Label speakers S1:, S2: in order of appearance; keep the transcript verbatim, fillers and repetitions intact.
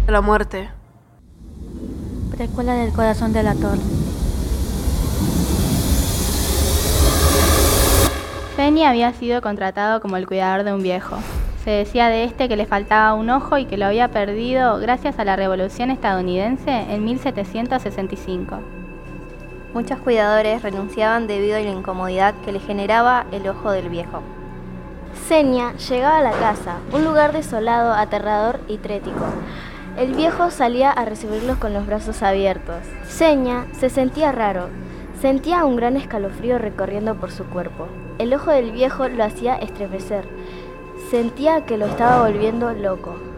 S1: de la muerte.
S2: Precuela del corazón del ator.
S3: Feni había sido contratado como el cuidador de un viejo. Se decía de este que le faltaba un ojo y que lo había perdido gracias a la Revolución estadounidense en mil setecientos sesenta y cinco.
S4: Muchos cuidadores renunciaban debido a la incomodidad que le generaba el ojo del viejo.
S5: Xenia llegaba a la casa, un lugar desolado, aterrador y trético. El viejo salía a recibirlos con los brazos abiertos. Xenia se sentía raro, sentía un gran escalofrío recorriendo por su cuerpo. El ojo del viejo lo hacía estremecer, sentía que lo estaba volviendo loco.